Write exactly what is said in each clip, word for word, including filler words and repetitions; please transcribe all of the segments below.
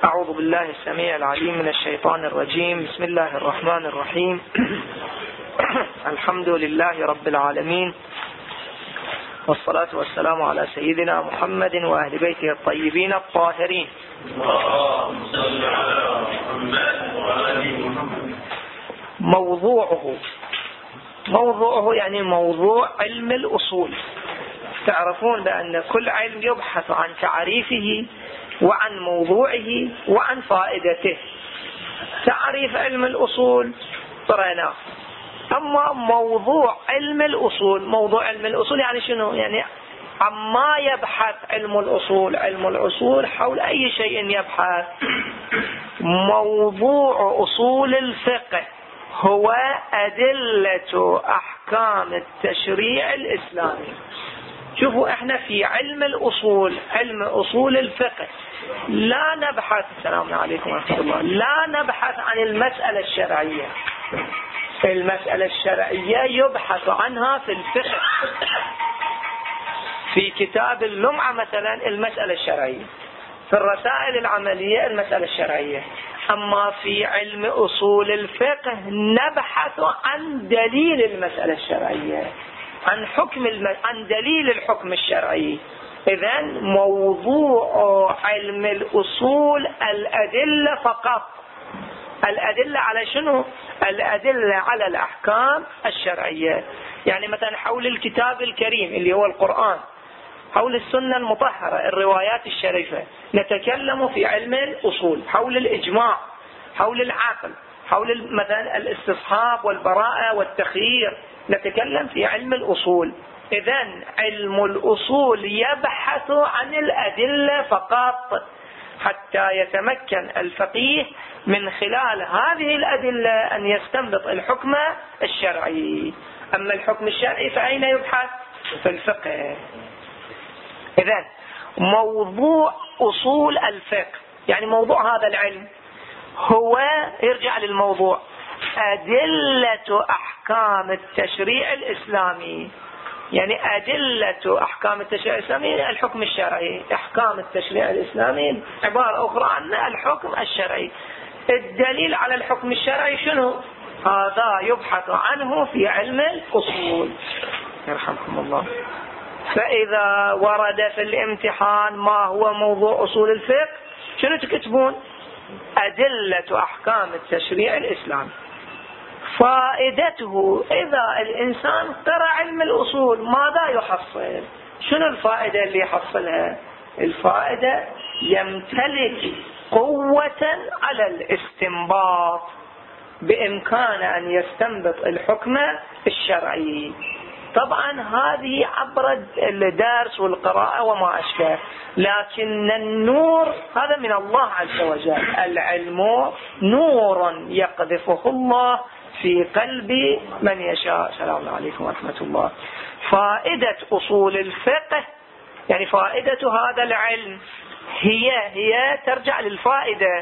أعوذ بالله السميع العليم من الشيطان الرجيم. بسم الله الرحمن الرحيم. الحمد لله رب العالمين، والصلاة والسلام على سيدنا محمد وأهل بيته الطيبين الطاهرين. موضوعه موضوعه يعني موضوع علم الأصول. تعرفون بأن كل علم يبحث عن تعريفه وعن موضوعه وعن فائدته. تعريف علم الأصول قرأناه، أما موضوع علم الأصول، موضوع علم الأصول يعني شنو؟ يعني عما يبحث علم الأصول. علم الأصول حول أي شيء يبحث. موضوع أصول الفقه هو أدلة أحكام التشريع الإسلامي. شوفوا، احنا في علم الأصول، علم أصول الفقه، لا نبحث السلام عليكم ورحمة الله لا نبحث عن المسألة الشرعية. المسألة الشرعية يبحث عنها في الفقه. في كتاب اللمعة مثلا المسألة الشرعية، في الرسائل العملية المسألة الشرعية. أما في علم أصول الفقه نبحث عن دليل المسألة الشرعية، عن حكم الم... عن دليل الحكم الشرعي. إذن موضوع علم الأصول الأدلة فقط. الأدلة على شنو؟ الأدلة على الأحكام الشرعية. يعني مثلا حول الكتاب الكريم اللي هو القرآن، حول السنة المطهرة، الروايات الشريفة، نتكلم في علم الأصول. حول الإجماع، حول العقل، حول مثلا الاستصحاب والبراءة والتخيير، نتكلم في علم الأصول. إذن علم الأصول يبحث عن الأدلة فقط، حتى يتمكن الفقيه من خلال هذه الأدلة أن يستنبط الحكم الشرعي. أما الحكم الشرعي فأين يبحث؟ في الفقه. إذن موضوع أصول الفقه يعني موضوع هذا العلم هو، يرجع للموضوع، أدلة أحكام التشريع الإسلامي. يعني أدلة أحكام التشريع الإسلامي الحكم الشرعي. أحكام التشريع الإسلامي عبارة أخرى عن الحكم الشرعي. الدليل على الحكم الشرعي شنو؟ هذا يبحث عنه في علم الأصول. يرحمكم الله. فإذا ورد في الامتحان ما هو موضوع أصول الفقه، شنو تكتبون؟ أدلة أحكام التشريع الإسلامي. فائدته، إذا الإنسان قرأ علم الأصول ماذا يحصل؟ شنو الفائدة اللي يحصلها؟ الفائدة يمتلك قوة على الاستنباط، بإمكان أن يستنبط الحكم الشرعي. طبعا هذه عبر الدرس والقراءة وما أشبه، لكن النور هذا من الله عز وجل. العلم نور يقذفه الله في قلب من يشاء. السلام عليكم ورحمة الله. فائدة أصول الفقه يعني فائدة هذا العلم هي هي ترجع للفائدة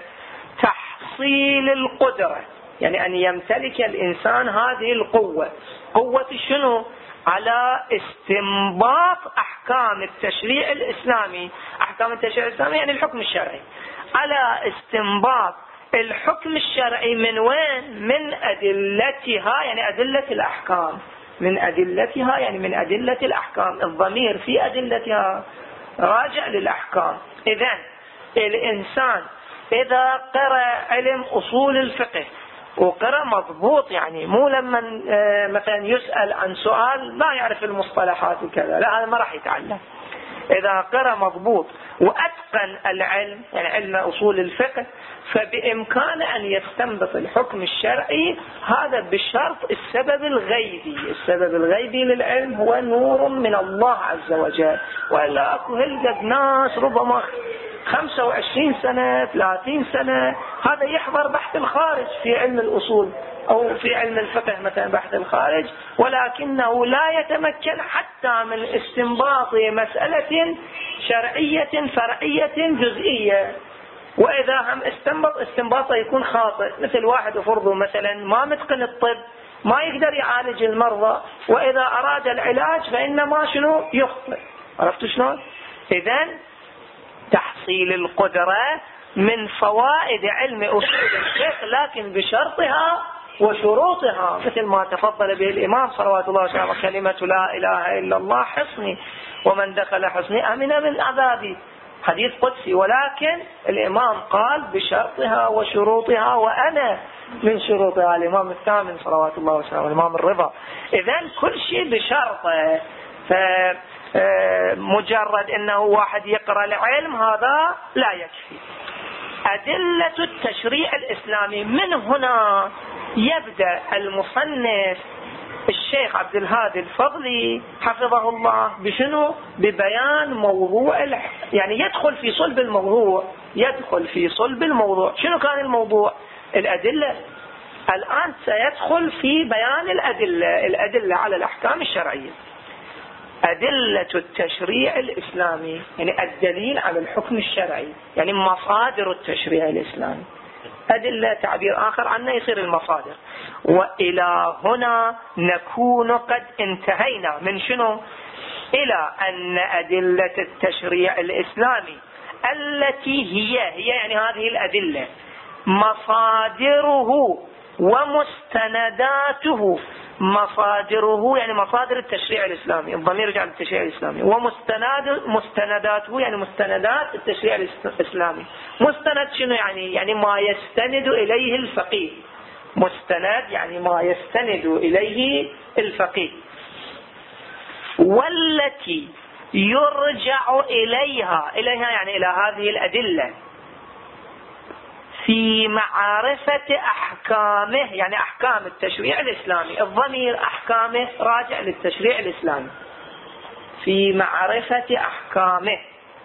تحصيل القدرة، يعني أن يمتلك الإنسان هذه القوة. قوة شنو؟ على استنباط أحكام التشريع الإسلامي. أحكام التشريع الإسلامي يعني الحكم الشرعي. على استنباط الحكم الشرعي من وين؟ من أدلتها، يعني أدلة الأحكام. من أدلتها يعني من أدلة الأحكام. الضمير في أدلتها راجع للأحكام. إذن الإنسان إذا قرأ علم أصول الفقه وقرأ مضبوط، يعني مو لما مثلا يسأل عن سؤال لا يعرف المصطلحات وكذا، لا، هذا ما راح يتعلم. إذا قرأ مضبوط وأتقن العلم، يعني علم أصول الفقه، فبإمكان أن يستنبط الحكم الشرعي. هذا بشرط السبب الغيبي. السبب الغيبي للعلم هو نور من الله عز وجل. وإلا أكو هلقد ناس ربما خمسة وعشرين سنة ثلاثين سنة هذا يحضر بحث الخارج في علم الأصول أو في علم الفقه مثلا بحث الخارج، ولكنه لا يتمكن حتى من استنباط مسألة شرعية فرعية جزئية. وإذا هم استنبط استنباطه يكون خاطئ. مثل واحد فرضه مثلا ما متقن الطب، ما يقدر يعالج المرضى، وإذا أراد العلاج فإنما شنو يخطئ. عرفتوا شلون؟ إذن تحصيل القدرة من فوائد علم أصول الفقه، لكن بشرطها وشروطها، مثل ما تفضل به الإمام صلوات الله وسلامه: كلمة لا إله إلا الله حصني، ومن دخل حصني أمن من عذابي، حديث قدسي. ولكن الإمام قال بشرطها وشروطها، وأنا من شروطها. الإمام الثامن صلوات الله وسلامه، الإمام الرضا. إذن كل شيء بشرطه. فمجرد أنه واحد يقرأ العلم هذا لا يكفي. أدلة التشريع الإسلامي، من هنا يبدأ المصنف الشيخ عبد الهادي الفضلي حفظه الله بشنو؟ ببيان موضوع الح... يعني يدخل في صلب الموضوع، يدخل في صلب الموضوع. شنو كان الموضوع؟ الأدلة. الآن سيدخل في بيان الأدلة، الأدلة على الأحكام الشرعية. أدلة التشريع الإسلامي يعني الدليل على الحكم الشرعي، يعني مصادر التشريع الإسلامي. أدلة تعبير آخر عنه يصير المصادر. وإلى هنا نكون قد انتهينا من شنو؟ إلى أن أدلة التشريع الإسلامي التي هي هي يعني هذه الأدلة مصادره ومستنداته. مصادره يعني مصادر التشريع الإسلامي، الضمير يرجع للتشريع الإسلامي. ومستند مستنداته يعني مستندات التشريع الإسلامي. مستند شنو يعني؟ يعني ما يستند إليه الفقيه. مستند يعني ما يستند إليه الفقيه. والتي يرجع إليها، إليها يعني إلى هذه الأدلة، في معرفة أحكامه، يعني أحكام التشريع الإسلامي. الضمير أحكامه راجع للتشريع الإسلامي. في معرفة أحكامه،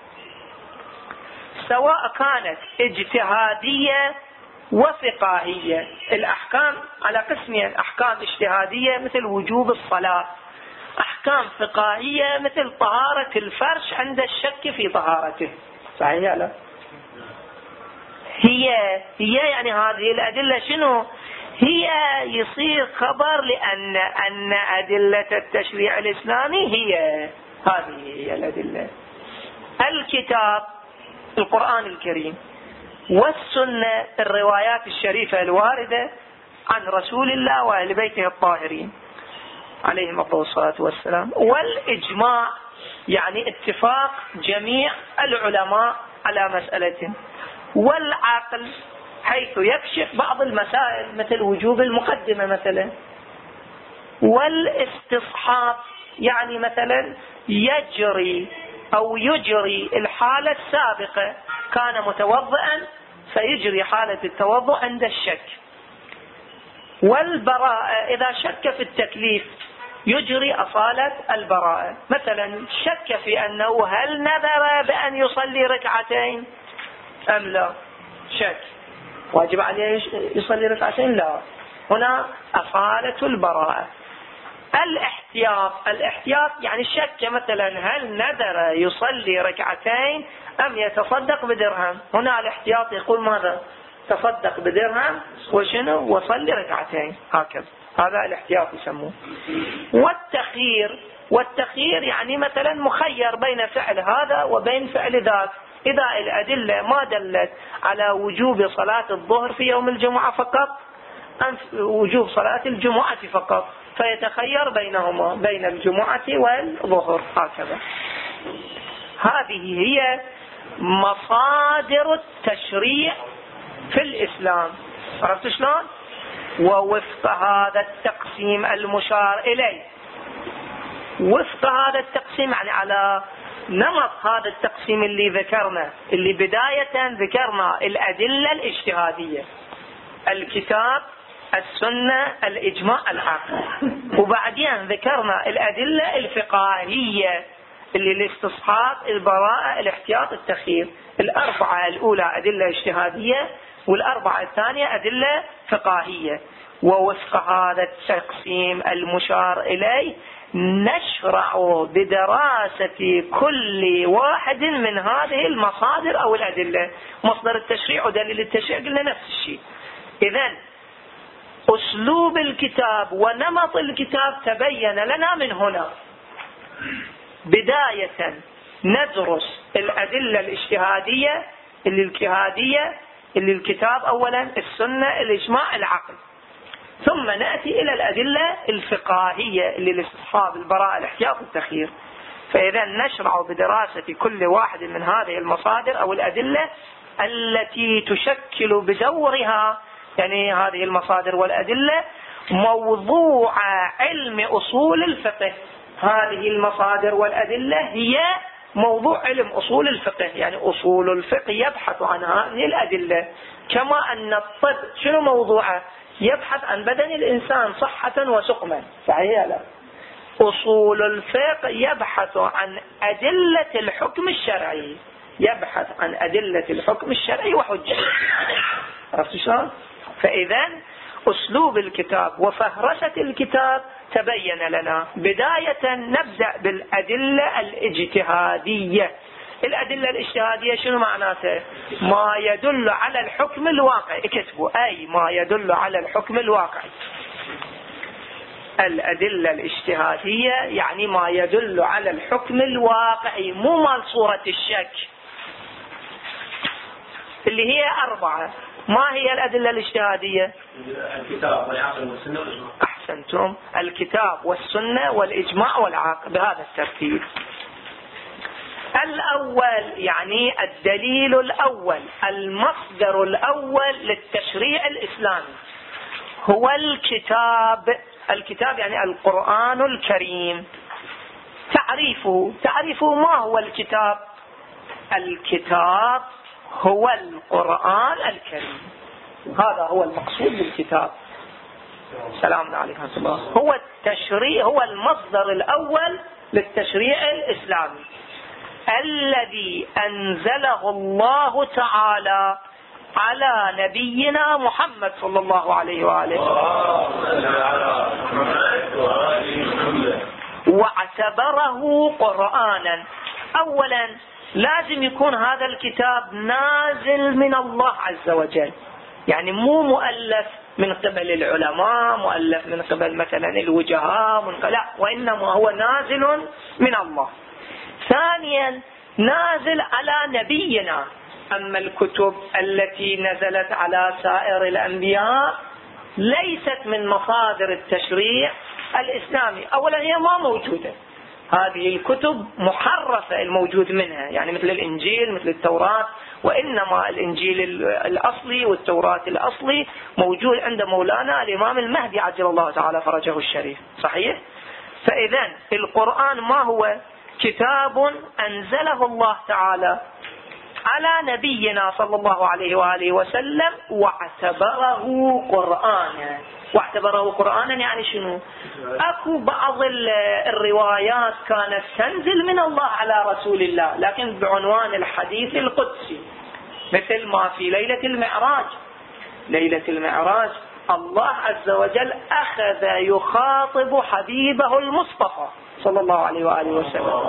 سواء كانت اجتهادية وفقاهية. الأحكام على قسمين: أحكام اجتهادية مثل وجوب الصلاة، أحكام فقاهية مثل طهارة الفرش عند الشك في طهارته. صحيح لا؟ هي هي يعني هذه الأدلة شنو؟ هي يصير خبر لأن أن أدلة التشريع الإسلامي هي هذه هي الأدلة: الكتاب القرآن الكريم، والسنة الروايات الشريفة الواردة عن رسول الله وأهل بيته الطاهرين عليهم الصلاة والسلام، والإجماع يعني اتفاق جميع العلماء على مسألة، والعقل حيث يكشف بعض المسائل مثل وجوب المقدمة مثلا، والاستصحاب يعني مثلا يجري أو يجري الحالة السابقة، كان متوضئا فيجري حالة التوضؤ عند الشك، والبراءة إذا شك في التكليف يجري أصالة البراءة. مثلا شك في أنه هل نذر بأن يصلي ركعتين أم لا، شك واجب عليه يصلي ركعتين، لا، هنا أصالة البراءة. الاحتياط، الاحتياط يعني شك مثلا هل نذر يصلي ركعتين أم يتصدق بدرهم، هنا الاحتياط يقول ماذا؟ تصدق بدرهم وشنو وصلي ركعتين، هكذا، هذا الاحتياط يسموه. والتخيير، والتخيير يعني مثلا مخير بين فعل هذا وبين فعل ذاك، إذا الأدلة ما دلت على وجوب صلاة الظهر في يوم الجمعة فقط أم وجوب صلاة الجمعة فقط، فيتخير بينهما، بين الجمعة والظهر، هكذا. هذه هي مصادر التشريع في الإسلام. عرفت شلون؟ ووفق هذا التقسيم المشار إليه، وفق هذا التقسيم يعني على نمط هذا التقسيم اللي ذكرنا، اللي بداية ذكرنا الأدلة الاجتهادية، الكتاب، السنة، الإجماع، العقل، وبعدين ذكرنا الأدلة الفقهية اللي الاستصحاب، البراءة، الاحتياط، التخيير. الأربعة الأولى أدلة اجتهادية، والأربعة الثانية أدلة فقهية. ووفق هذا التقسيم المشار إليه نشرع بدراسة كل واحد من هذه المصادر أو الأدلة. مصدر التشريع ودليل التشريع قلنا نفس الشيء. إذن أسلوب الكتاب ونمط الكتاب تبين لنا من هنا. بداية ندرس الأدلة الاجتهادية اللي الاجتهادية، اللي الكتاب أولا، السنة، الإجماع، العقل. ثم نأتي إلى الأدلة الفقهية اللي لاستصحاب البراءة، الاحتياط، التخيير. فإذا نشرع بدراسة كل واحد من هذه المصادر أو الأدلة التي تشكل بدورها، يعني هذه المصادر والأدلة، موضوع علم أصول الفقه. هذه المصادر والأدلة هي موضوع علم أصول الفقه، يعني أصول الفقه يبحث عن هذه الأدلة. كما أن الطب شنو موضوعه؟ يبحث عن بدن الإنسان صحة وسقما، صحيح لا؟ أصول الفقه يبحث عن أدلة الحكم الشرعي، يبحث عن أدلة الحكم الشرعي وحجته. عرفت شلون؟ فإذا أسلوب الكتاب وفهرسة الكتاب تبين لنا. بداية نبدأ بالأدلة الاجتهادية. الأدلة الاجتهادية شنو معناتها؟ ما يدل على الحكم الواقعي. اكتبوا أي ما يدل على الحكم الواقعي. الأدلة الاجتهادية يعني ما يدل على الحكم الواقعي، مو مال صورة الشك اللي هي أربعة. ما هي الأدلة الاجتهادية؟ الكتاب والعقل والسنة والإجماع. أحسنتم، الكتاب والسنة والإجماع والعقل بهذا الترتيب. الأول يعني الدليل الأول، المصدر الأول للتشريع الإسلامي هو الكتاب. الكتاب يعني القرآن الكريم. تعريفه تعريفه ما هو الكتاب؟ الكتاب هو القرآن الكريم، هذا هو المقصود بالكتاب. سلام عليكم ورحمة الله. هو التشريع، هو المصدر الأول للتشريع الإسلامي الذي أنزله الله تعالى على نبينا محمد صلى الله عليه وآله واعتبره قرآنا. أولا لازم يكون هذا الكتاب نازل من الله عز وجل، يعني مو مؤلف من قبل العلماء، مؤلف من قبل مثلا الوجهاء، من لا، وإنما هو نازل من الله. ثانيا نازل على نبينا. أما الكتب التي نزلت على سائر الأنبياء ليست من مصادر التشريع الإسلامي. أولا هي ما موجودة، هذه الكتب محرفة الموجود منها، يعني مثل الإنجيل، مثل التوراة. وإنما الإنجيل الأصلي والتوراة الأصلي موجود عند مولانا الإمام المهدي عجل الله تعالى فرجه الشريف، صحيح؟ فإذا القرآن ما هو؟ كتاب أنزله الله تعالى على نبينا صلى الله عليه وآله وسلم واعتبره قرآنا. واعتبره قرآنا يعني شنو؟ أكو بعض الروايات كانت تنزل من الله على رسول الله لكن بعنوان الحديث القدسي، مثل ما في ليلة المعراج. ليلة المعراج الله عز وجل أخذ يخاطب حبيبه المصطفى صلى الله عليه وآله وسلم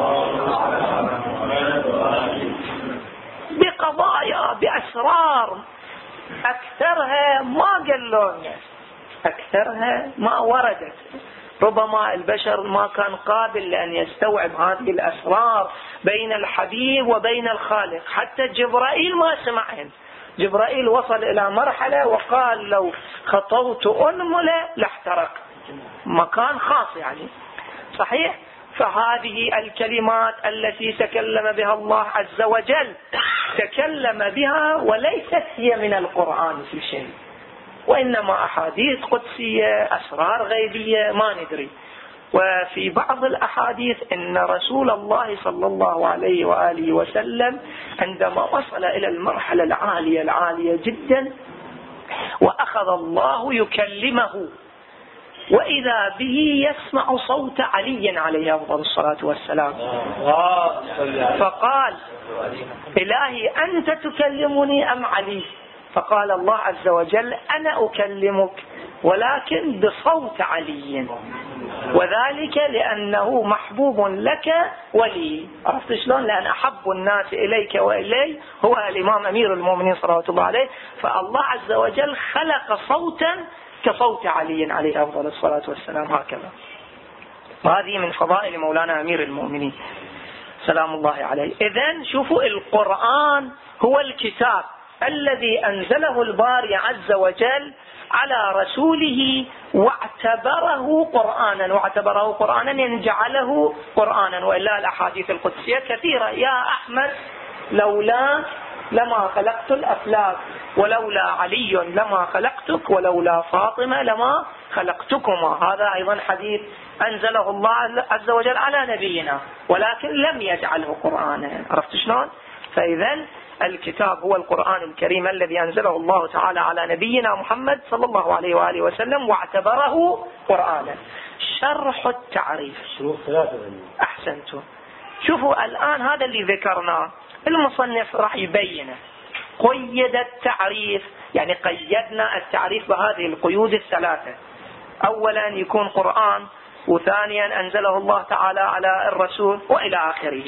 بقضايا، بأسرار أكثرها ما قالونا، أكثرها ما وردت. ربما البشر ما كان قابل لأن يستوعب هذه الأسرار بين الحبيب وبين الخالق. حتى جبرائيل ما سمعهن. جبرائيل وصل إلى مرحلة وقال لو خطوت أنملة لاحترق، مكان خاص يعني، صحيح؟ فهذه الكلمات التي تكلم بها الله عز وجل تكلم بها وليست هي من القرآن في شيء، وإنما أحاديث قدسية، أسرار غيبية ما ندري. وفي بعض الأحاديث إن رسول الله صلى الله عليه وآله وسلم عندما وصل إلى المرحلة العالية العالية جدا وأخذ الله يكلمه وإذا به يسمع صوت علي عليه أفضل الصلاة والسلام، فقال إلهي أنت تكلمني أم علي؟ فقال الله عز وجل أنا أكلمك ولكن بصوت علي، وذلك لأنه محبوب لك ولي. عرفت شلون؟ لأن أحب الناس إليك وإلي هو الإمام أمير المؤمنين صلوات الله عليه. فالله عز وجل خلق صوتا كصوت علي عليه أفضل الصلاة والسلام، هكذا. وهذه من فضائل مولانا أمير المؤمنين. سلام الله عليه. إذن شوفوا القرآن هو الكتاب الذي أنزله الباري عز وجل على رسوله واعتبره قرآنا، واعتبره قرآنا يعني جعله قرآنا. وإلا الأحاديث القدسية كثيرة، يا أحمد لولا لما خلقت الأفلاك، ولولا علي لما خلقتك، ولولا فاطمة لما خلقتكما. هذا أيضا حديث أنزله الله عز وجل على نبينا، ولكن لم يجعله قرآنا. عرفت شلون؟ فإذا الكتاب هو القرآن الكريم الذي أنزله الله تعالى على نبينا محمد صلى الله عليه وآله وسلم واعتبره قرآنا. شرح التعريف. أحسنتم. شوفوا الآن هذا اللي ذكرناه المصنف راح يبينه. قيد التعريف يعني قيدنا التعريف بهذه القيود الثلاثة: أولا يكون قرآن، وثانيا أنزله الله تعالى على الرسول، وإلى آخره.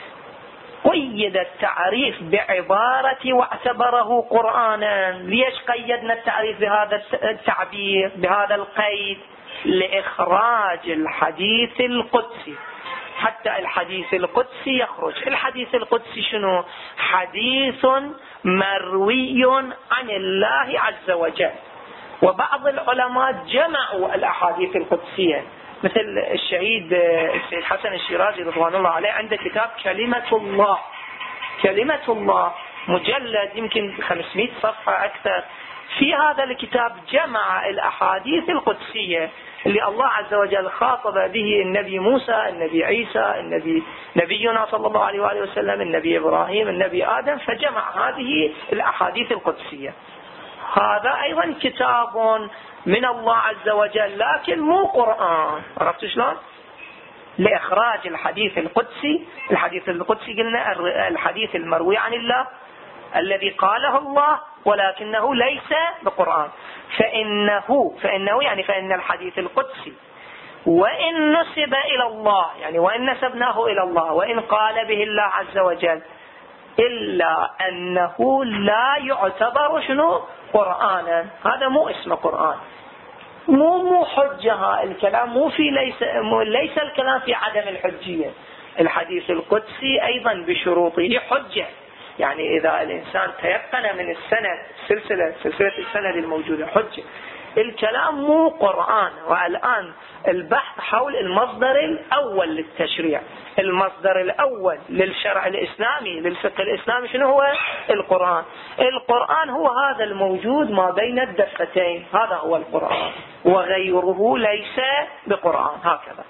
قيد التعريف بعبارة واعتبره قرآنا. ليش قيدنا التعريف بهذا التعبير بهذا القيد؟ لإخراج الحديث القدسي، حتى الحديث القدسي يخرج. الحديث القدسي شنو؟ حديث مروي عن الله عز وجل. وبعض العلماء جمعوا الأحاديث القدسية، مثل الشهيد السيد حسن الشيرازي رضوان الله عليه عنده كتاب كلمة الله. كلمة الله مجلد يمكن خمسمائة صفحة أكثر. في هذا الكتاب جمع الأحاديث القدسية اللي الله عز وجل خاطب به النبي موسى، النبي عيسى، النبي نبينا صلى الله عليه وآله وسلم، النبي إبراهيم، النبي آدم، فجمع هذه الأحاديث القدسية. هذا أيضا كتاب من الله عز وجل لكن مو قرآن. عرفت شلون؟ لإخراج الحديث القدسي. الحديث القدسي قلنا الحديث المروي عن الله الذي قاله الله ولكنه ليس بقرآن. فإنه فإنه يعني فإن الحديث القدسي وإن نسب إلى الله، يعني وإن نسبناه إلى الله، وإن قال به الله عز وجل، إلا أنه لا يعتبر شنو؟ قرآنا. هذا مو اسمه قرآن، مو مو حجة. الكلام مو في ليس ليس الكلام في عدم الحجية. الحديث القدسي أيضا بشروطه حجة. يعني إذا الإنسان تيقن من السند سلسلة سلسلة السند الموجودة حجة. الكلام مو قرآن. والآن البحث حول المصدر الأول للتشريع، المصدر الأول للشرع الإسلامي للفقه الإسلامي شنو هو؟ القرآن. القرآن هو هذا الموجود ما بين الدفتين، هذا هو القرآن، وغيره ليس بقرآن. هكذا.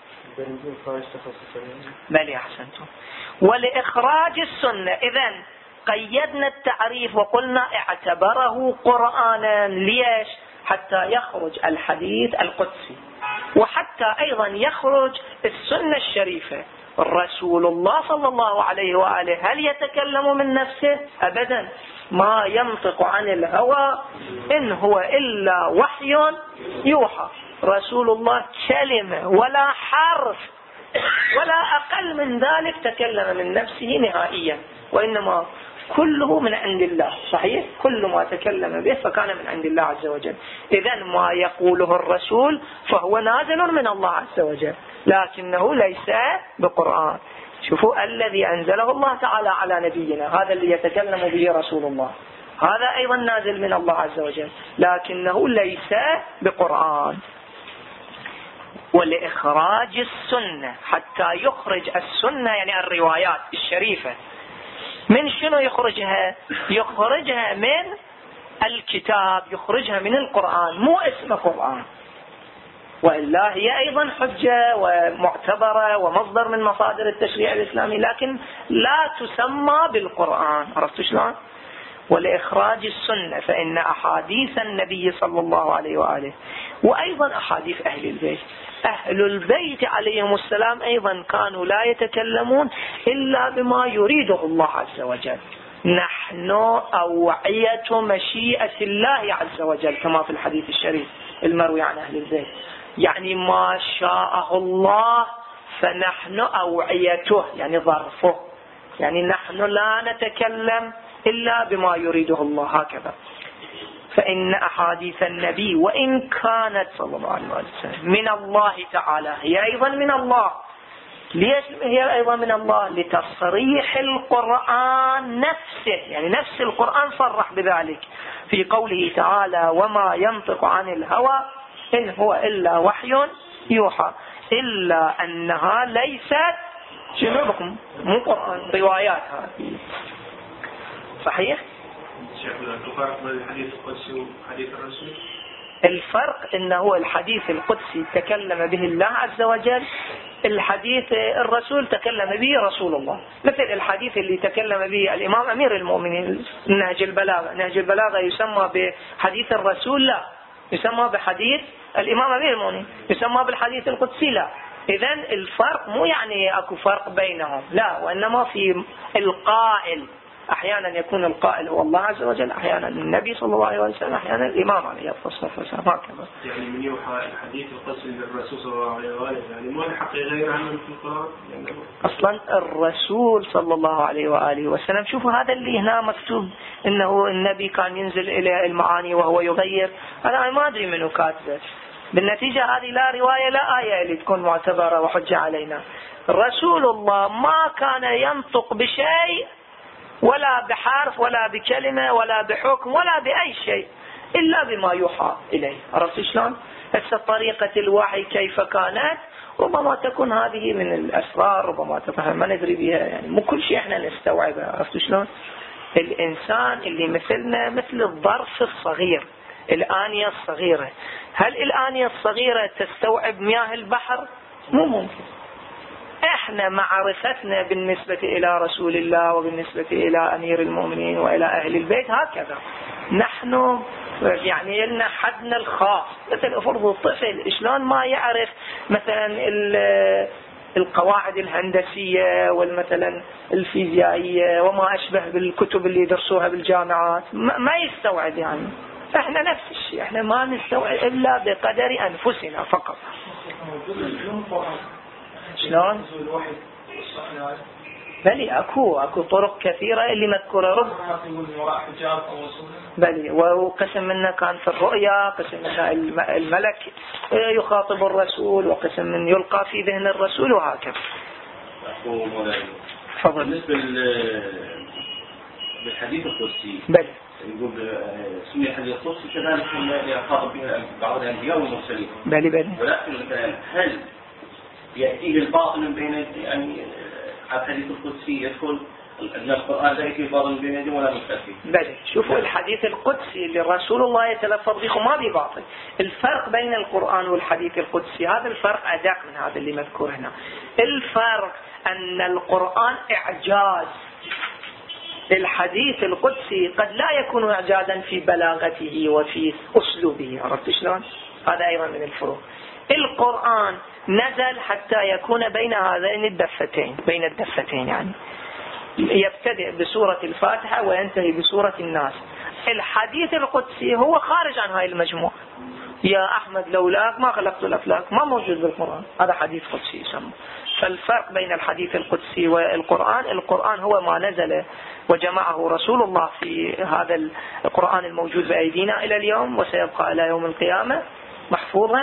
بل أحسنتم. ولإخراج السنة، إذن قيدنا التعريف وقلنا اعتبره قرآنا. ليش؟ حتى يخرج الحديث القدسي، وحتى أيضا يخرج السنة الشريفة. الرسول الله صلى الله عليه وآله هل يتكلم من نفسه؟ أبدا، ما ينطق عن الهوى إن هو إلا وحي يوحى. رسول الله كلمة ولا حرف ولا أقل من ذلك تكلم من نفسه نهائيا، وإنما كله من عند الله. صحيح؟ كل ما تكلم به فكان من عند الله عز وجل. إذن ما يقوله الرسول فهو نازل من الله عز وجل، لكنه ليس بقرآن. شوفوا الذي أنزله الله تعالى على نبينا، هذا اللي يتكلم به رسول الله، هذا أيضا نازل من الله عز وجل، لكنه ليس بقرآن. ولإخراج السنة، حتى يخرج السنة يعني الروايات الشريفة. من شنو يخرجها؟ يخرجها من الكتاب، يخرجها من القرآن، مو اسم قرآن. وإلا هي أيضا حجة ومعتبرة ومصدر من مصادر التشريع الإسلامي، لكن لا تسمى بالقرآن. عرفت شلون؟ ولإخراج السنة، فإن أحاديث النبي صلى الله عليه وآله وأيضا أحاديث أهل البيت، أهل البيت عليهم السلام أيضا كانوا لا يتكلمون إلا بما يريده الله عز وجل. نحن أوعية مشيئة الله عز وجل كما في الحديث الشريف المروي عن أهل البيت، يعني ما شاءه الله فنحن أوعيته، يعني ظرفه، يعني نحن لا نتكلم إلا بما يريده الله. هكذا. فإن أحاديث النبي وإن كانت صلى الله عليه وسلم من الله تعالى، هي أيضا من الله، ليش هي أيضا من الله؟ لتصريح القرآن نفسه، يعني نفس القرآن صرح بذلك في قوله تعالى وما ينطق عن الهوى إن هو إلا وحي يوحى، إلا أنها ليست شنو بكم مو قرآن، روايات هذه. صحيح؟ الفرق بين الحديث القدسي وحديث الرسول؟ الفرق انه الحديث القدسي تكلم به الله عز وجل، الحديث الرسول تكلم به رسول الله. مثل الحديث اللي تكلم به الامام امير المؤمنين نهج البلاغة، نهج البلاغة يسمى بحديث الرسول؟ لا، يسمى بحديث الامام امير المؤمنين. يسمى بالحديث القدسي؟ لا. اذن الفرق مو يعني اكو فرق بينهم، لا، وانما في القائل. احيانا يكون القائل هو الله عز وجل، احيانا النبي صلى الله عليه وسلم، احيانا الامام عليه الصلاه والسلام، هكذا. يعني من يوحى الحديث القدسي للرسول صلى الله عليه وسلم، يعني ما الحق غير عنه في القران يعني. اصلا الرسول صلى الله عليه واله وسلم، شوفوا هذا اللي هنا مكتوب انه النبي كان ينزل الى المعاني وهو يغير، انا ما ادري منو كاتبه. بالنتيجه هذه لا روايه لا ايه اللي تكون معتبره وحجه علينا. رسول الله ما كان ينطق بشيء ولا بحرف ولا بكلمة ولا بحكم ولا بأي شيء إلا بما يوحى إليه. عرفت شلون؟ هسه طريقة الوحي كيف كانت ربما تكون هذه من الأسرار، ربما تكون ما ندري بها، يعني مو كل شيء احنا نستوعبها. عرفت شلون؟ الإنسان اللي مثلنا مثل الظرف الصغير، الآنية الصغيرة. هل الآنية الصغيرة تستوعب مياه البحر؟ مو ممكن. احنا معرفتنا بالنسبة الى رسول الله وبالنسبة الى امير المؤمنين والى اهل البيت هكذا، نحن يعني لنا حدنا الخاص. مثل افرض الطفل شلون ما يعرف مثلا القواعد الهندسية والمثلا الفيزيائية وما اشبه بالكتب اللي يدرسوها بالجامعات، ما يستوعب. يعني احنا نفس الشيء، احنا ما نستوعب الا بقدر انفسنا فقط. شلون؟ بلي اكو اكو طرق كثيرة اللي مذكورة رب بلي، وقسم منا كان في الرؤيا، قسم منا الملك يخاطب الرسول، وقسم من يلقى في ذهن الرسول، وهكذا. تفضل. بالنسبة بالحديث القدسي بلي يقول سمي الحديث القدسي كذلك يخاطب بها بعض الأنبياء والمرسلين. بلي بلي. ولكن مثلا هل يأتيه الباطل من بين يعني الحديث القدسي يدخل أن القرآن لا يأتيه الباطل من بين يديه ولا مختلفين؟ بلى. شوفوا الحديث القدسي اللي رسول الله يتلفظ به ما بباطل. الفرق بين القرآن والحديث القدسي هذا الفرق أدق من هذا اللي مذكور هنا. الفرق أن القرآن إعجاز، الحديث القدسي قد لا يكون إعجازا في بلاغته وفي أسلوبه. عرفت شلون؟ هذا أيضا من الفروق. القرآن نزل حتى يكون بين هذين الدفتين، بين الدفتين يعني يبتدئ بسورة الفاتحة وينتهي بسورة الناس. الحديث القدسي هو خارج عن هاي المجموعة. يا أحمد لولاك ما خلقت الأفلاك ما موجود بالقرآن، هذا حديث قدسي يسمى. فالفرق بين الحديث القدسي والقرآن، القرآن هو ما نزل وجمعه رسول الله في هذا القرآن الموجود بأيدينا إلى اليوم وسيبقى إلى يوم القيامة محفوظا.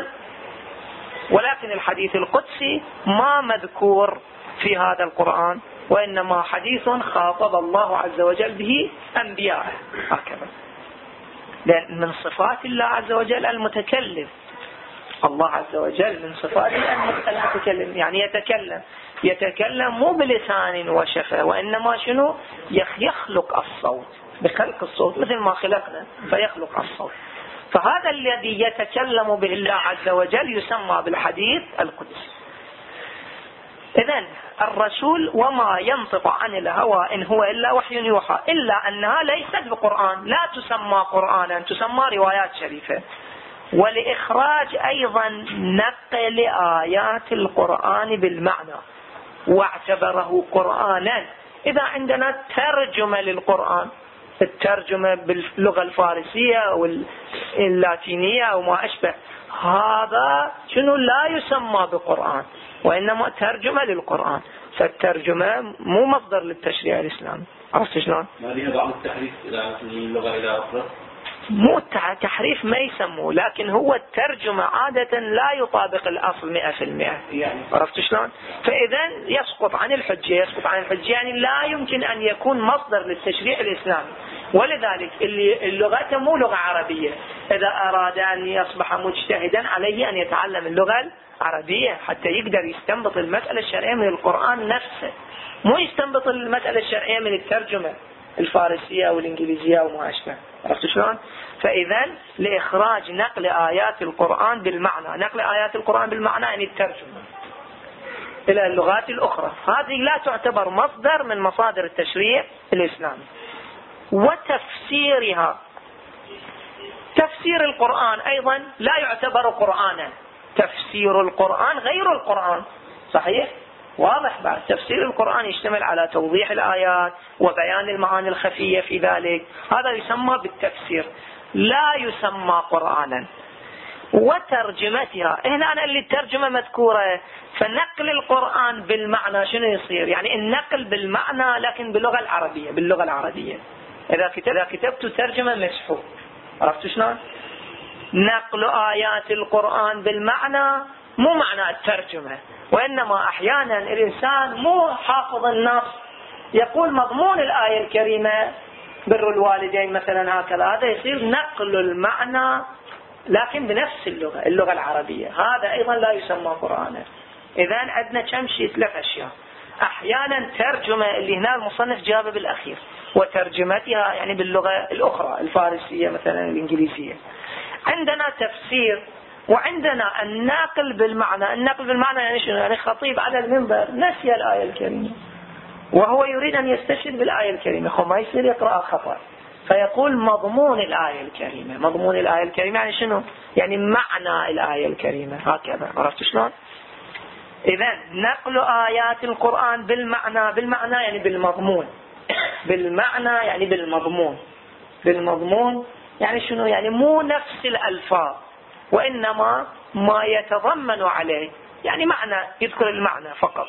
ولكن الحديث القدسي ما مذكور في هذا القرآن، وإنما حديث خاطب الله عز وجل به أنبياءه هكذا. لأن من صفات الله عز وجل المتكلم، الله عز وجل من صفاته المتكلم، يعني يتكلم يتكلم مو بلسان وشفة، وإنما شنو يخلق الصوت، بخلق الصوت مثل ما خلقنا فيخلق الصوت. فهذا الذي يتكلم به الله عز وجل يسمى بالحديث القدسي. إذن الرسول وما ينطق عن الهوى إن هو إلا وحي يوحى، إلا أنها ليست بقرآن، لا تسمى قرآنا، تسمى روايات شريفة. ولإخراج أيضا نقل آيات القرآن بالمعنى واعتبره قرآنا. إذا عندنا ترجمة للقرآن، الترجمة باللغة الفارسية أو اللاتينية أو ما أشبه، هذا شنو لا يسمى بقرآن، وإنما ترجمة للقرآن. فالترجمة مو مصدر للتشريع الإسلامي. عرفت شلون؟ ما لها بعض التحريف إلى اللغة إلى أخرى. مو تحريف ما يسموه، لكن هو الترجمة عادة لا يطابق الأصل مئة في المئة. عرفت شلون؟ فإذا يسقط عن الحجة. يسقط عن الحجة يعني لا يمكن أن يكون مصدر للتشريع الإسلامي. ولذلك اللي اللغة مو لغة عربية، إذا أراد أن يصبح مجتهدا عليه أن يتعلم اللغة العربية حتى يقدر يستنبط المسألة الشرعية من القرآن نفسه، مو يستنبط المسألة الشرعية من الترجمة الفارسية والإنجليزية وما أشبه. عرفت شلون؟ فإذا لإخراج نقل آيات القرآن بالمعنى، نقل آيات القرآن بالمعنى يعني الترجمة إلى اللغات الأخرى، هذه لا تعتبر مصدر من مصادر التشريع الإسلامي. وتفسيرها، تفسير القرآن أيضا لا يعتبر قرآنا. تفسير القرآن غير القرآن، صحيح؟ واضح بعد. تفسير القرآن يشتمل على توضيح الآيات وبيان المعاني الخفية في ذلك، هذا يسمى بالتفسير، لا يسمى قرآنا. وترجمتها، هنا أنا اللي الترجمة مذكورة، فنقل القرآن بالمعنى شنو يصير؟ يعني النقل بالمعنى لكن باللغة العربية. باللغة العربية إذا كتبت ترجمة مسحوق، عرفت شلون؟ نقل آيات القرآن بالمعنى مو معنى الترجمة، وإنما أحيانا الإنسان مو حافظ النص يقول مضمون الآية الكريمة بر الوالدين مثلا، هكذا، هذا يصير نقل المعنى لكن بنفس اللغة، اللغة العربية، هذا أيضا لا يسمى قرآنا. إذا عندنا كم شيء؟ ثلاث أشياء. أحيانا ترجمة اللي هنا المصنف جابه بالأخير، وترجمتها يعني باللغة الأخرى الفارسية مثلا الإنجليزية. عندنا تفسير، وعندنا الناقل بالمعنى. النقل بالمعنى يعني شنو؟ يعني خطيب على المنبر نسي الآية الكريمة وهو يريد أن يستشهد بالآية الكريمة، خو ما يصير يقرأ خطأ، فيقول مضمون الآية الكريمة. مضمون الآية الكريمة يعني شنو؟ يعني معنى الآية الكريمة، هكذا. عرفت شلون؟ إذن نقل آيات القرآن بالمعنى، بالمعنى يعني بالمضمون، بالمعنى يعني بالمضمون. بالمضمون يعني شنو؟ يعني مو نفس الألفاظ، وإنما ما يتضمن عليه، يعني معنى، يذكر المعنى فقط.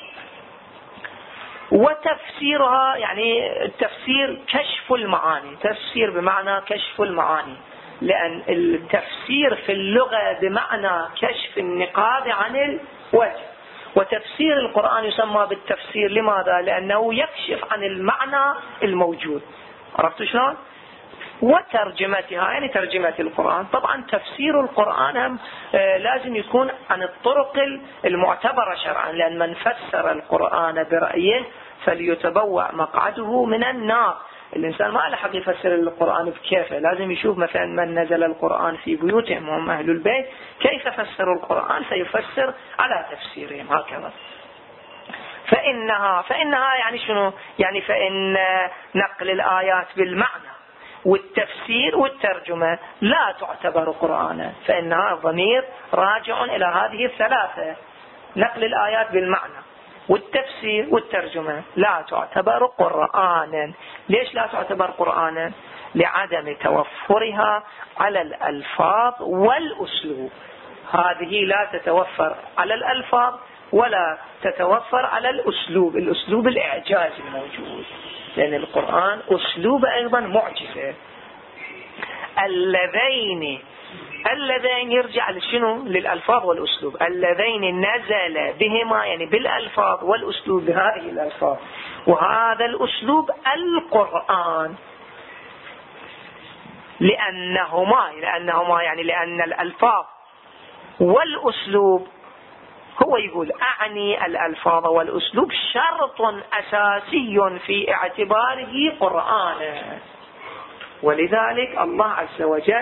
وتفسيرها يعني التفسير كشف المعاني. تفسير بمعنى كشف المعاني، لأن التفسير في اللغة بمعنى كشف النقاب عن الوجه، وتفسير القرآن يسمى بالتفسير. لماذا؟ لأنه يكشف عن المعنى الموجود. عرفت شلون؟ وترجمتها يعني ترجمة القرآن. طبعا تفسير القرآن هم لازم يكون عن الطرق المعتبرة شرعا، لأن من فسر القرآن برأيه فليتبوأ مقعده من النار. الإنسان ما له حق يفسر القرآن بكيفه، لازم يشوف مثلا من نزل القرآن في بيوتهم هم أهل البيت كيف فسروا القرآن فيفسر على تفسيرهم، هكذا. فإنها فإنها يعني شنو؟ يعني فإن نقل الآيات بالمعنى والتفسير والترجمة لا تعتبر قرآنا، فإنها ضمير راجع إلى هذه الثلاثة. نقل الآيات بالمعنى والتفسير والترجمة لا تعتبر قرآنا. ليش لا تعتبر قرآنا؟ لعدم توفرها على الألفاظ والأسلوب. هذه لا تتوفر على الألفاظ ولا تتوفر على الأسلوب، الأسلوب الإعجازي الموجود، لأن القرآن أسلوب أيضا معجزة. اللذين اللذين يرجع لشنو؟ للألفاظ والأسلوب. اللذين نزل بهما يعني بالألفاظ والأسلوب، بهذه الألفاظ وهذا الأسلوب القرآن. لأنهما لأنهما يعني لأن الألفاظ والأسلوب، هو يقول أعني الألفاظ والأسلوب شرط أساسي في اعتباره قرآنا. ولذلك الله عز وجل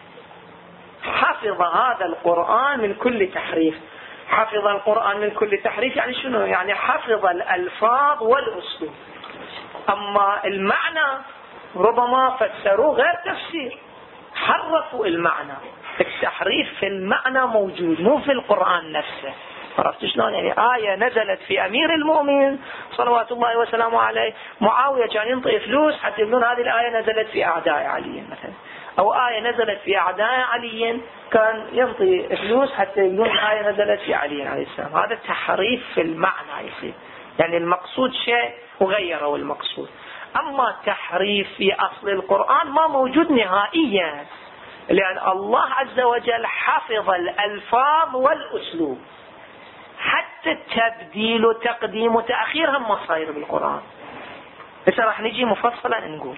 حفظ هذا القرآن من كل تحريف. حفظ القرآن من كل تحريف يعني شنو؟ يعني حفظ الألفاظ والأسلوب. أما المعنى ربما فسروا غير تفسير، حرفوا المعنى. التحريف في المعنى موجود مو في القرآن نفسه. عرفت شلون؟ يعني آية نزلت في أمير المؤمنين صلوات الله وسلامه عليه، معاوية كان ينطي فلوس حتى يقولون هذه الآية نزلت في أعداء علي مثلا، أو آية نزلت في أعداء علي كان ينطي فلوس حتى يقولون آية نزلت في علي عليه السلام. هذا تحريف في المعنى يصير، يعني المقصود شيء وغيره المقصود. أما تحريف في أصل القرآن ما موجود نهائيا، لأن الله عز وجل حفظ الألفاظ والأسلوب، حتى التبديل وتقديم وتأخير هم ما صاير بالقرآن. بس راح نجي مفصلا نقول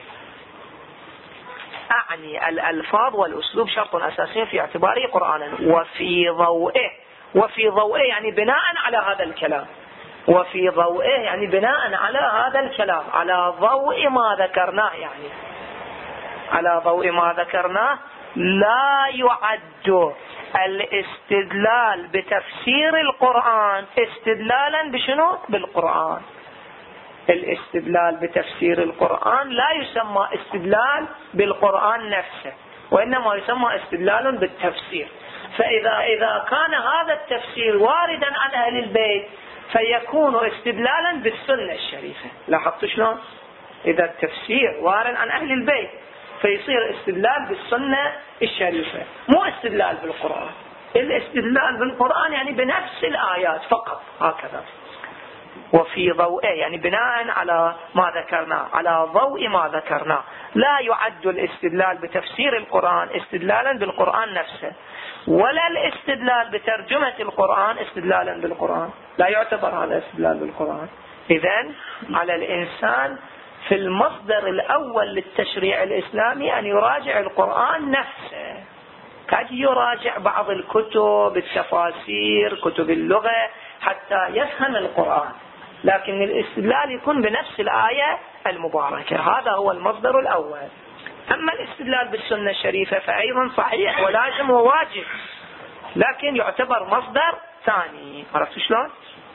أعني الألفاظ والأسلوب شرط أساسي في اعتباره قرآنا، وفي ضوئه، وفي ضوئه يعني بناء على هذا الكلام، وفي ضوئه يعني بناء على هذا الكلام، على ضوء ما ذكرناه، يعني على ضوء ما ذكرناه لا يعد الاستدلال بتفسير القرآن استدلالا بشنو؟ بالقرآن. الاستدلال بتفسير القرآن لا يسمى استدلال بالقرآن نفسه، وإنما يسمى استدلال بالتفسير. فإذا إذا كان هذا التفسير واردا عن أهل البيت فيكون استدلالا بالسنة الشريفة. لاحظتوا شلون؟ إذا التفسير وارد عن أهل البيت فيصير استدلال بالسنة الشريفة، مو استدلال بالقرآن. الاستدلال بالقرآن يعني بنفس الآيات فقط هكذا. وفي ضوءه يعني بناء على ما ذكرناه، على ضوء ما ذكرناه. لا يعد الاستدلال بتفسير القرآن استدلالا بالقرآن نفسه، ولا الاستدلال بترجمة القرآن استدلالا بالقرآن، لا يعتبر هذا استدلال بالقرآن. إذن على الإنسان في المصدر الأول للتشريع الإسلامي أن يراجع القرآن نفسه، قد يراجع بعض الكتب التفاسير كتب اللغة حتى يفهم القرآن، لكن الاستدلال يكون بنفس الآية المباركة. هذا هو المصدر الأول. أما الاستدلال بالسنة الشريفة فأيضا صحيح ولازم وواجب، لكن يعتبر مصدر ثاني. عرفت شلون؟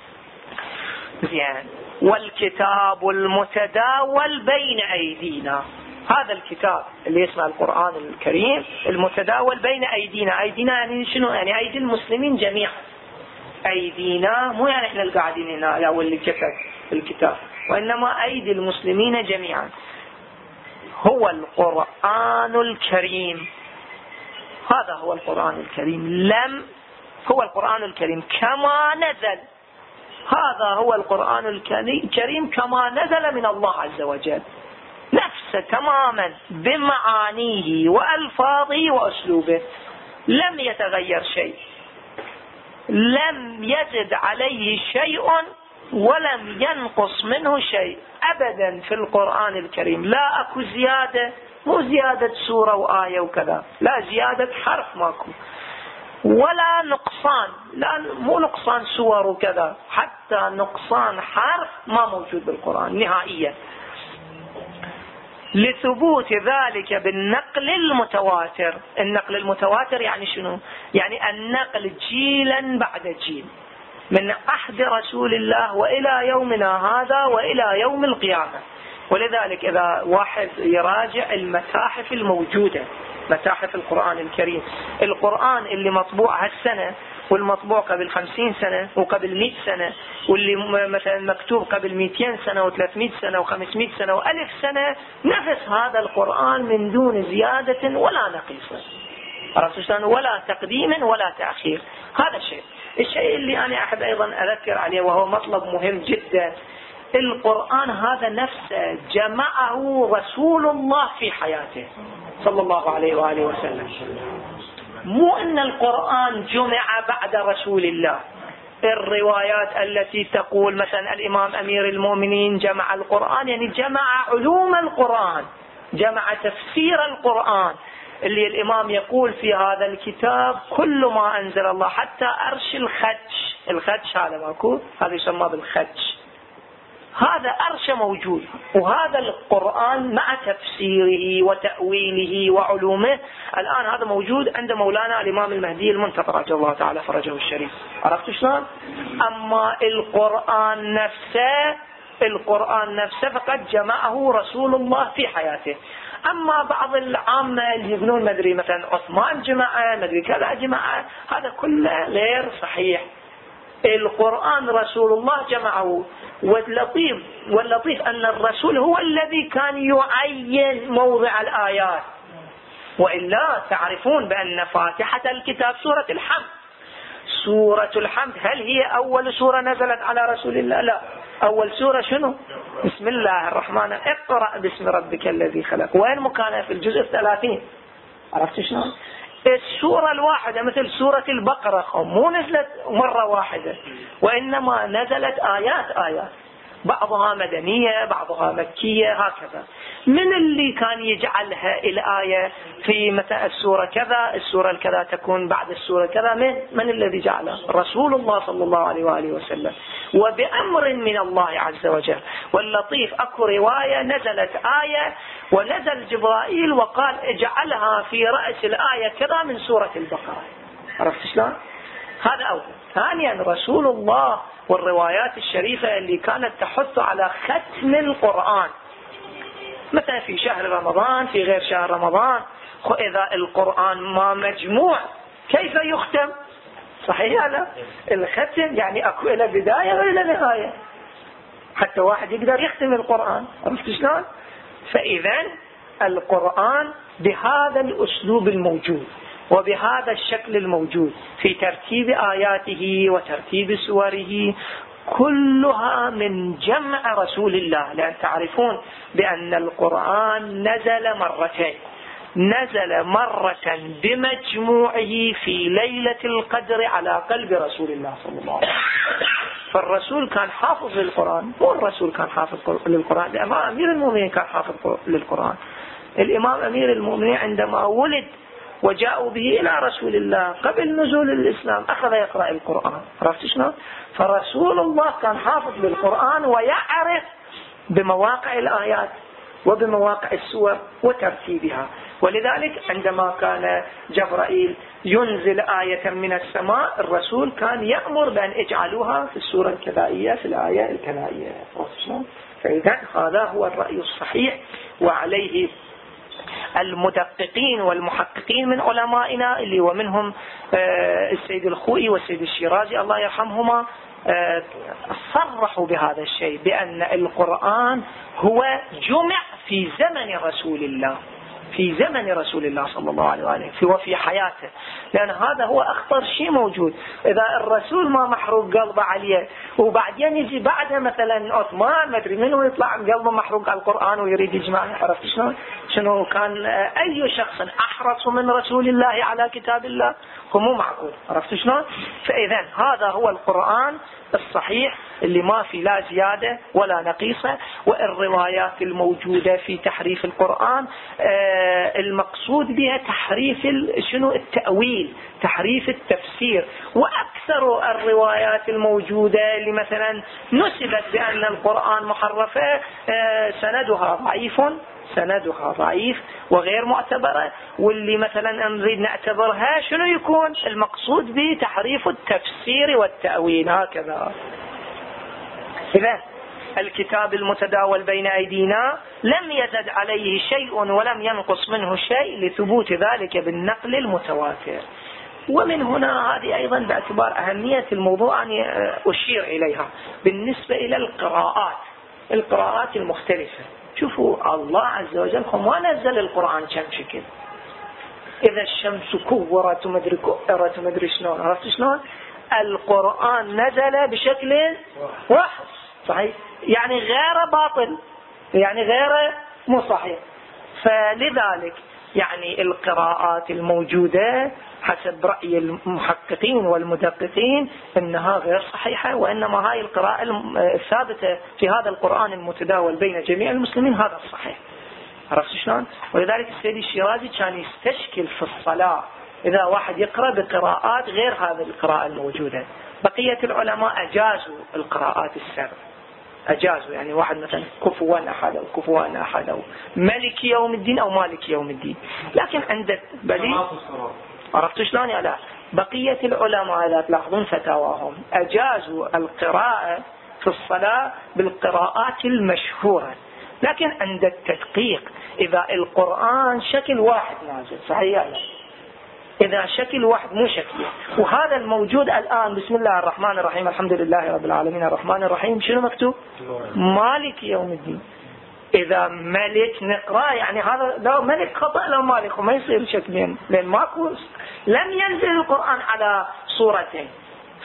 زين. والكتاب المتداول بين أيدينا، هذا الكتاب اللي اسمه القرآن الكريم المتداول بين أيدينا. أيدينا يعني شنو؟ يعني أيدي المسلمين جميعا. أيدينا مو يعني إحنا القاعدين هنا أو اللي كتب الكتاب، وإنما أيدي المسلمين جميعا. هو القرآن الكريم، هذا هو القرآن الكريم. لم هو القرآن الكريم كما نزل، هذا هو القرآن الكريم كما نزل من الله عز وجل، نفسه تماما بمعانيه وألفاظه وأسلوبه، لم يتغير شيء، لم يزد عليه شيء ولم ينقص منه شيء أبدا في القرآن الكريم. لا أكو زيادة، مو زيادة سورة وآية وكذا، لا زيادة حرف ماكو، ولا نقصان، لا مو نقصان سور وكذا، حتى نقصان حرف ما موجود بالقرآن نهائيا. لثبوت ذلك بالنقل المتواتر. النقل المتواتر يعني شنو؟ يعني النقل جيلا بعد جيل من عهد رسول الله وإلى يومنا هذا وإلى يوم القيامة. ولذلك إذا واحد يراجع المتاحف الموجودة، متاحف القرآن الكريم، القرآن اللي مطبوع هالسنة والمطبوع قبل خمسين سنة وقبل مئة سنة، واللي مثلا مكتوب قبل مئتين سنة وثلاثمئة سنة وخمسمئة سنة وألف سنة، نفس هذا القرآن من دون زيادة ولا نقيصة، ولا تقديم ولا تأخير. هذا الشيء. الشيء اللي أنا أحب أيضا أذكر عليه وهو مطلب مهم جدا، القرآن هذا نفسه جمعه رسول الله في حياته صلى الله عليه وآله وسلم، مو أن القرآن جمع بعد رسول الله. الروايات التي تقول مثلا الإمام أمير المؤمنين جمع القرآن، يعني جمع علوم القرآن، جمع تفسير القرآن، اللي الإمام يقول في هذا الكتاب كل ما أنزل الله حتى أرش الخدش. الخدش هذا ماكو، هذا يسمى بالخدش، هذا أرش موجود. وهذا القرآن مع تفسيره وتأويله وعلومه الآن هذا موجود عند مولانا الإمام المهدي المنتظر رضي الله تعالى فرجه الشريف. عرفتوا شلون؟ أما القرآن نفسه، القرآن نفسه فقد جمعه رسول الله في حياته. أما بعض العامة اللي يقولون مدري مثلا عثمان جماعة مدري كذا جماعة، هذا كله غير صحيح. القرآن رسول الله جمعه. واللطيف واللطيف أن الرسول هو الذي كان يعين موضع الآيات، وإلا تعرفون بأن فاتحة الكتاب سورة الحمد. سورة الحمد هل هي أول سورة نزلت على رسول الله؟ لا، أول سورة شنو؟ بسم الله الرحمن اقرأ باسم ربك الذي خلق. وين مكانها؟ في الجزء الثلاثين. عرفت شلون؟ السورة الواحدة مثل سورة البقرة مو نزلت مرة واحدة، وإنما نزلت آيات آيات، بعضها مدنية بعضها مكية هكذا. من اللي كان يجعلها الآية في مثلا السورة كذا السورة الكذا تكون بعد السورة كذا؟ من من الذي جعلها؟ رسول الله صلى الله عليه وآله وسلم، وبأمر من الله عز وجل. واللطيف أكو رواية نزلت آية ونزل جبرائيل وقال اجعلها في رأس الآية كذا من سورة البقرة. عرفت شلون؟ هذا أول. ثانيا رسول الله والروايات الشريفة اللي كانت تحث على ختم القرآن، مثلا في شهر رمضان في غير شهر رمضان. إذا القرآن ما مجموع كيف يختم؟ صحيح لا؟ الختم يعني أكو إلى بداية وإلى نهاية حتى واحد يقدر يختم القرآن. عرفت شلون؟ فإذا القرآن بهذا الأسلوب الموجود وبهذا الشكل الموجود في ترتيب آياته وترتيب سوره كلها من جمع رسول الله. لأن تعرفون بأن القرآن نزل مرتين، نزل مرة بمجموعه في ليلة القدر على قلب رسول الله صلى الله عليه وسلم. فالرسول كان حافظ للقرآن، مو الرسول كان حافظ للقرآن، الإمام أمير المؤمنين كان حافظ للقرآن. الإمام أمير المؤمنين عندما ولد وجاءوا به إلى رسول الله قبل نزول الإسلام أخذ يقرأ القرآن. عرفت شنو؟ فرسول الله كان حافظ للقرآن ويعرف بمواقع الآيات وبمواقع السور وترتيبها. ولذلك عندما كان جبرائيل ينزل آية من السماء الرسول كان يأمر بأن اجعلوها في السورة الكذائية في الآية الكذائية. فإذا هذا هو الرأي الصحيح، وعليه المدققين والمحققين من علمائنا اللي ومنهم السيد الخوئي والسيد الشيرازي الله يرحمهما صرحوا بهذا الشيء، بأن القرآن هو جمع في زمن رسول الله، في زمن رسول الله صلى الله عليه وآله وفي حياته. لأن هذا هو أخطر شيء موجود. إذا الرسول ما محروق قلبه عليه وبعدين يجي بعده مثلا عثمان ما أدري منه يطلع قلبه محروق على القرآن ويريد يجمعه. عرفت شنو؟ شنو كان أي شخص أحرص من رسول الله على كتاب الله؟ هو مو معقول. عرفت شنو؟ فإذا هذا هو القرآن الصحيح اللي ما في لا زيادة ولا نقيصة. والروايات الموجودة في تحريف القرآن آه المقصود بها تحريف شنو؟ التأويل، تحريف التفسير. وأكثر الروايات الموجودة اللي مثلا نسبت بأن القرآن محرفة آه سندها ضعيف سندها ضعيف وغير معتبرة. واللي مثلا نريد نعتبرها شنو يكون المقصود به؟ تحريف التفسير والتأويل. هكذا. إذا الكتاب المتداول بين أيدينا لم يزد عليه شيء ولم ينقص منه شيء لثبوت ذلك بالنقل المتواتر. ومن هنا هذه أيضا باعتبار أهمية الموضوع أن أشير إليها بالنسبة إلى القراءات القراءات المختلفة. شوفوا الله عز وجل ما نزل القرآن كم شكل. إذا الشمس كورت ومدري كورت ومدري شلون. عرفت شلون؟ القرآن نزل بشكل واحد صحيح، يعني غير باطل، يعني غير مو صحيح. فلذلك يعني القراءات الموجودة حسب رأي المحققين والمدققين انها غير صحيحة، وانما هاي القراءة الثابتة في هذا القرآن المتداول بين جميع المسلمين هذا الصحيح. عرفت شلون؟ ولذلك السيد الشيرازي كان يستشكل في الصلاة إذا واحد يقرأ بقراءات غير هذه القراءة الموجودة. بقية العلماء أجازوا القراءات السبع، أجازوا يعني واحد مثلا كفوا أحد أو كفوا أحد أو ملك يوم الدين أو مالك يوم الدين. لكن عند بلي عرفت شلون يا لا بقية العلماء إذا تلاحظون فتاواهم أجازوا القراءة في الصلاة بالقراءات المشهورة. لكن عند التدقيق إذا القرآن شكل واحد نازل صحيح لا، إذا شكل واحد مو شكل، وهذا الموجود الآن بسم الله الرحمن الرحيم الحمد لله رب العالمين الرحمن الرحيم شنو مكتوب؟ مالك يوم الدين. إذا ملك نقرأ يعني هذا لو ملك خطأ لو مالك وما يصير شكلين، لأن ماكو لم ينزل القرآن على صورتين.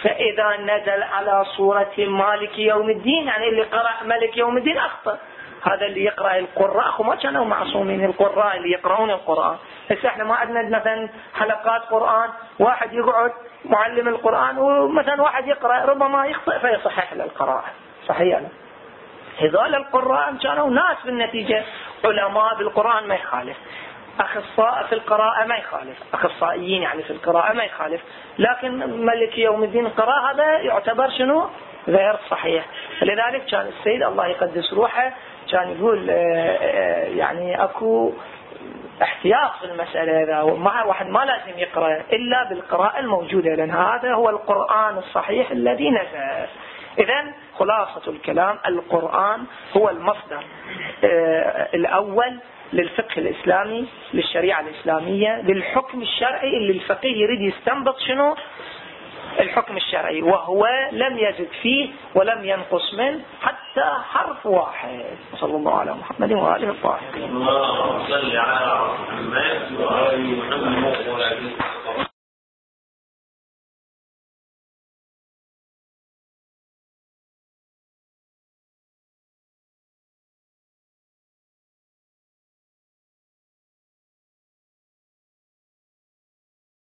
فإذا نزل على صورة مالك يوم الدين يعني اللي قرأ ملك يوم الدين أخطأ. هذا اللي يقرأ القراء وما كانوا معصومين القراء اللي يقرؤون القرآن. هسه احنا ما عندنا مثلا حلقات قرآن واحد يقعد معلم القرآن ومثلا واحد يقرأ ربما يخطئ فيصحح له القراءة صحيح يعني. هذول القراء كانوا ناس بالنتيجة علماء بالقرآن ما يخالف، أخصائي في القراءة ما يخالف، أخصائيين يعني في القراءة ما يخالف، لكن ملك يوم الدين قراءة هذا يعتبر شنو غير صحيح. لذلك كان السيد الله يقدس روحه كان يقول يعني أكو احتياط في المسألة هذا، ومع واحد ما لازم يقرأ إلا بالقراءة الموجودة لأن هذا هو القرآن الصحيح الذي نزل. إذن خلاصة الكلام القرآن هو المصدر الأول للفقه الإسلامي للشريعة الإسلامية للحكم الشرعي اللي الفقيه يريد يستنبط شنو الحكم الشرعي، وهو لم يزد فيه ولم ينقص منه حتى حرف واحد. صلى الله على محمد وآله الطاهرين. اللهم صل على محمد وآل محمد.